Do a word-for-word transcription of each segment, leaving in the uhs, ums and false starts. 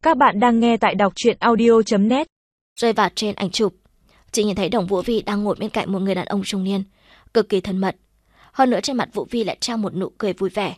Các bạn đang nghe tại đọc truyện audio chấm net. Rơi vào trên ảnh chụp, chị nhìn thấy Đồng Vũ Vi đang ngồi bên cạnh một người đàn ông trung niên, cực kỳ thân mật. Hơn nữa trên mặt Vũ Vi lại treo một nụ cười vui vẻ.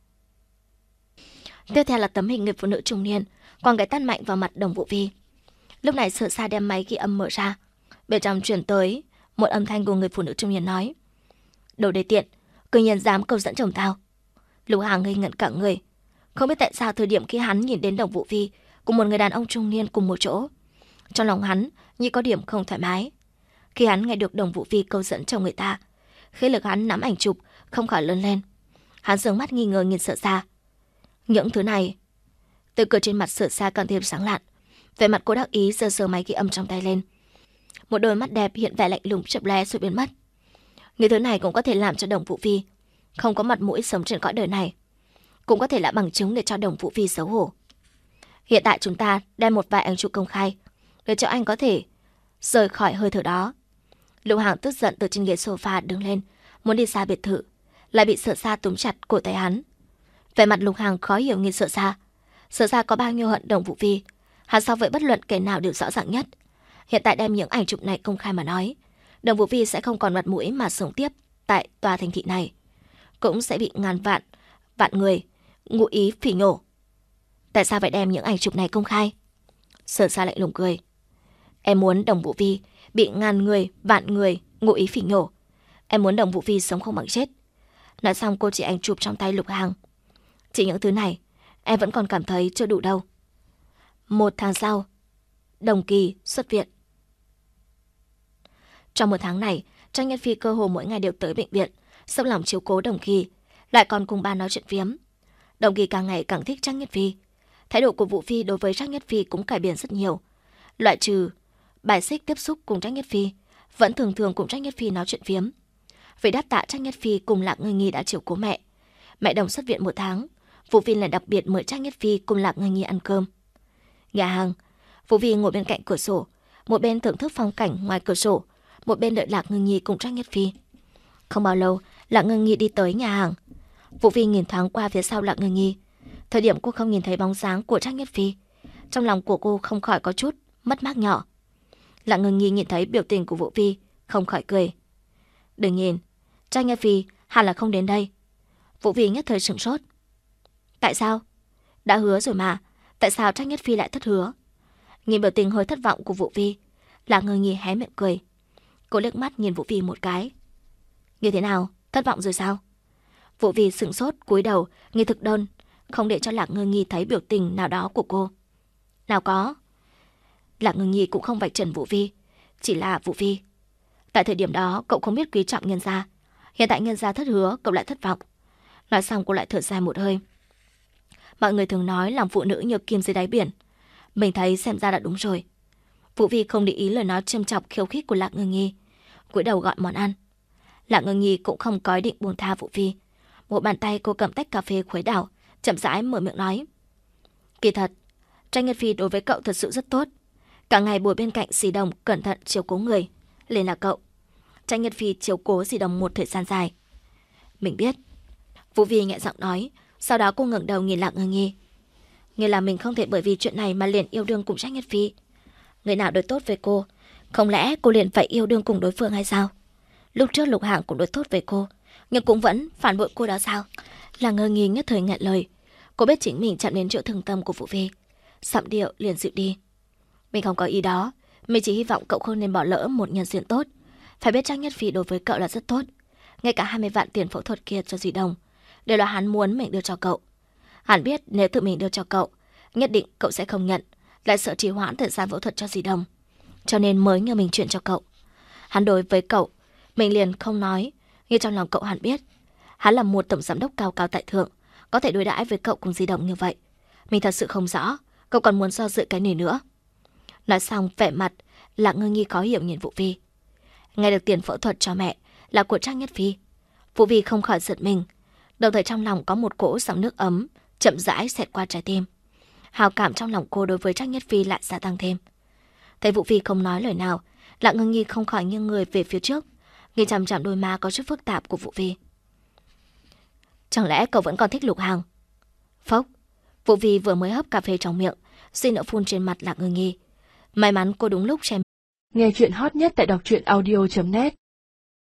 Tiếp theo là tấm hình người phụ nữ trung niên, quăng cái tát mạnh vào mặt Đồng Vũ Vi. Lúc này Sở Sa đem máy ghi âm mở ra, bên trong truyền tới một âm thanh của người phụ nữ trung niên nói: "Đồ đê tiện, cư nhiên dám câu dẫn chồng tao." Lục Hàng ngây ngẩn cả người, không biết tại sao thời điểm khi hắn nhìn đến Đồng Vũ Vi cùng một người đàn ông trung niên cùng một chỗ, trong lòng hắn như có điểm không thoải mái. Khi hắn nghe được Đồng Vũ Vi câu dẫn chồng người ta, khí lực hắn nắm ảnh chụp không khỏi lớn lên. Hắn giương mắt nghi ngờ nhìn Sở Sa. Những thứ này, từ cười trên mặt Sở Sa càng thêm sáng lạn. Vẻ mặt cô đắc ý giơ giơ máy ghi âm trong tay lên. Một đôi mắt đẹp hiện vẻ lạnh lùng chớp lóe rồi biến mất. Những thứ này cũng có thể làm cho Đồng Vũ Vi không có mặt mũi sống trên cõi đời này, cũng có thể là bằng chứng để cho Đồng Vũ Vi xấu hổ. Hiện tại chúng ta đem một vài ảnh chụp công khai để cho anh có thể rời khỏi hơi thở đó. Lục Hàng tức giận từ trên ghế sofa đứng lên, muốn đi xa biệt thự, lại bị Sở Sa túm chặt cổ tay hắn. Vẻ mặt Lục Hàng khó hiểu nhìn Sở Sa. Sở Sa có bao nhiêu hận Đồng Vũ Vi, hắn so với bất luận kẻ nào đều rõ ràng nhất. Hiện tại đem những ảnh chụp này công khai mà nói, Đồng Vũ Vi sẽ không còn mặt mũi mà sống tiếp tại tòa thành thị này, cũng sẽ bị ngàn vạn vạn người ngụ ý phỉ nhổ. Tại sao phải đem những ảnh chụp này công khai? Sở Sa lạnh lùng cười. Em muốn Đồng Vũ Vi bị ngàn người, vạn người ngụ ý phỉ nhổ. Em muốn Đồng Vũ Vi sống không bằng chết. Nói xong cô chỉ ảnh chụp trong tay Lục Hàng. Chỉ những thứ này, em vẫn còn cảm thấy chưa đủ đâu. Một tháng sau, Đồng Kỳ xuất viện. Trong một tháng này, Trang Nhất Phi cơ hồ mỗi ngày đều tới bệnh viện, sốc lòng chiếu cố Đồng Kỳ, lại còn cùng ba nói chuyện phiếm. Đồng Kỳ càng ngày càng thích Trang Nhất Phi. Thái độ của Vũ Phi đối với Trang Nhất Phi cũng cải biến rất nhiều. Loại trừ bài xích tiếp xúc cùng Trang Nhất Phi, vẫn thường thường cùng Trang Nhất Phi nói chuyện phiếm. Vì đáp tạ Trang Nhất Phi cùng Lạc Ngư Nhi đã chiếu cố mẹ. Mẹ Đồng xuất viện một tháng, Vũ Phi lại đặc biệt mời Trang Nhất Phi cùng Lạc Ngư Nhi ăn cơm. Nhà hàng, Vũ Phi ngồi bên cạnh cửa sổ, một bên thưởng thức phong cảnh ngoài cửa sổ, một bên đợi Lạc Ngư Nhi cùng Trang Nhất Phi. Không bao lâu, Lạc Ngư Nhi đi tới nhà hàng. Vũ Phi nhìn thoáng qua phía sau Lạc Ngư Nhi. Thời điểm cô không nhìn thấy bóng dáng của Trang Nhất Phi, trong lòng của cô không khỏi có chút mất mát nhỏ. Lạc Ngư Nhi nhìn thấy biểu tình của Vũ Phi, không khỏi cười. Đừng nhìn, Trang Nhất Phi hẳn là không đến đây. Vũ Phi nhất thời sửng sốt. Tại sao? Đã hứa rồi mà, tại sao Trang Nhất Phi lại thất hứa? Nhìn biểu tình hơi thất vọng của Vũ Phi, Lạc Ngư Nhi hé miệng cười. Cô liếc mắt nhìn Vũ Phi một cái. Như thế nào, thất vọng rồi sao? Vũ Phi sửng sốt cúi đầu nghi thực đơn, không để cho Lạc Ngư Nhi thấy biểu tình nào đó của cô. Nào có. Lạc Ngư Nhi cũng không vạch trần Vũ Phi, chỉ là Vũ Phi. Tại thời điểm đó cậu không biết quý trọng nhân gia, hiện tại nhân gia thất hứa cậu lại thất vọng. Nói xong cô lại thở dài một hơi. Mọi người thường nói làm phụ nữ như kim dưới đáy biển, mình thấy xem ra đã đúng rồi. Vũ Phi không để ý lời nói châm chọc khiêu khích của Lạc Ngư Nhi, cúi đầu gọi món ăn. Lạc Ngư Nhi cũng không có ý định buông tha Vũ Phi. Một bàn tay cô cầm tách cà phê khuấy đảo, chậm rãi mở miệng nói. Kỳ thật, Trang Nhất Phi đối với cậu thật sự rất tốt. Cả ngày bồi bên cạnh Dì Đồng cẩn thận chiếu cố người, liền là cậu. Trang Nhất Phi chiếu cố Dì Đồng một thời gian dài. Mình biết. Vũ Phi nhẹ giọng nói, sau đó cô ngẩng đầu nhìn Lạc Ngư Nhi. Nghĩa là mình không thể bởi vì chuyện này mà liền yêu đương cùng Trang Nhất Phi. Người nào đối tốt với cô, không lẽ cô liền phải yêu đương cùng đối phương hay sao? Lúc trước Lục Hàng cũng đối tốt với cô, nhưng cũng vẫn phản bội cô đó sao? Lạc Ngư Nhi nhất thời nghẹn lời. Cô biết chính mình chạm đến chỗ thương tâm của Vũ Phi, giọng điệu liền dịu đi. Mình không có ý đó, mình chỉ hy vọng cậu không nên bỏ lỡ một nhân duyên tốt. Phải biết Trang Nhất Phi đối với cậu là rất tốt. Ngay cả hai mươi vạn tiền phẫu thuật kia cho Dì Đồng đều là hắn muốn mình đưa cho cậu. Hắn biết nếu tự mình đưa cho cậu, nhất định cậu sẽ không nhận, lại sợ trì hoãn thời gian phẫu thuật cho Dì Đồng, cho nên mới nhờ mình chuyển cho cậu. Hắn đối với cậu, mình liền không nói, nhưng trong lòng cậu hẳn biết, hắn là một tổng giám đốc cao cao tại thượng, có thể đối đãi với cậu cùng Dì Đồng như vậy. Mình thật sự không rõ, cậu còn muốn do dự cái này nữa. Nói xong vẻ mặt Lạc Ngư Nhi khó hiểu nhìn Vũ Phi. Nghe được tiền phẫu thuật cho mẹ là của Trang Nhất Phi, Vũ Phi không khỏi giật mình, đồng thời trong lòng có một cỗ dòng nước ấm chậm rãi xẹt qua trái tim. Hào cảm trong lòng cô đối với Trang Nhất Phi lại gia tăng thêm. Thấy Vũ Phi không nói lời nào, Lạc Ngư Nhi không khỏi nghiêng người về phía trước, nhìn chằm chằm đôi má có chút phức tạp của Vũ Phi. Chẳng lẽ cậu vẫn còn thích Lục Hàng? Phốc, Vũ Phi vừa mới hấp cà phê trong miệng, suýt nữa phun trên mặt Lạc Ngưng Nhi. May mắn cô đúng lúc che. Nghe chuyện hot nhất tại đọc truyện audio chấm net.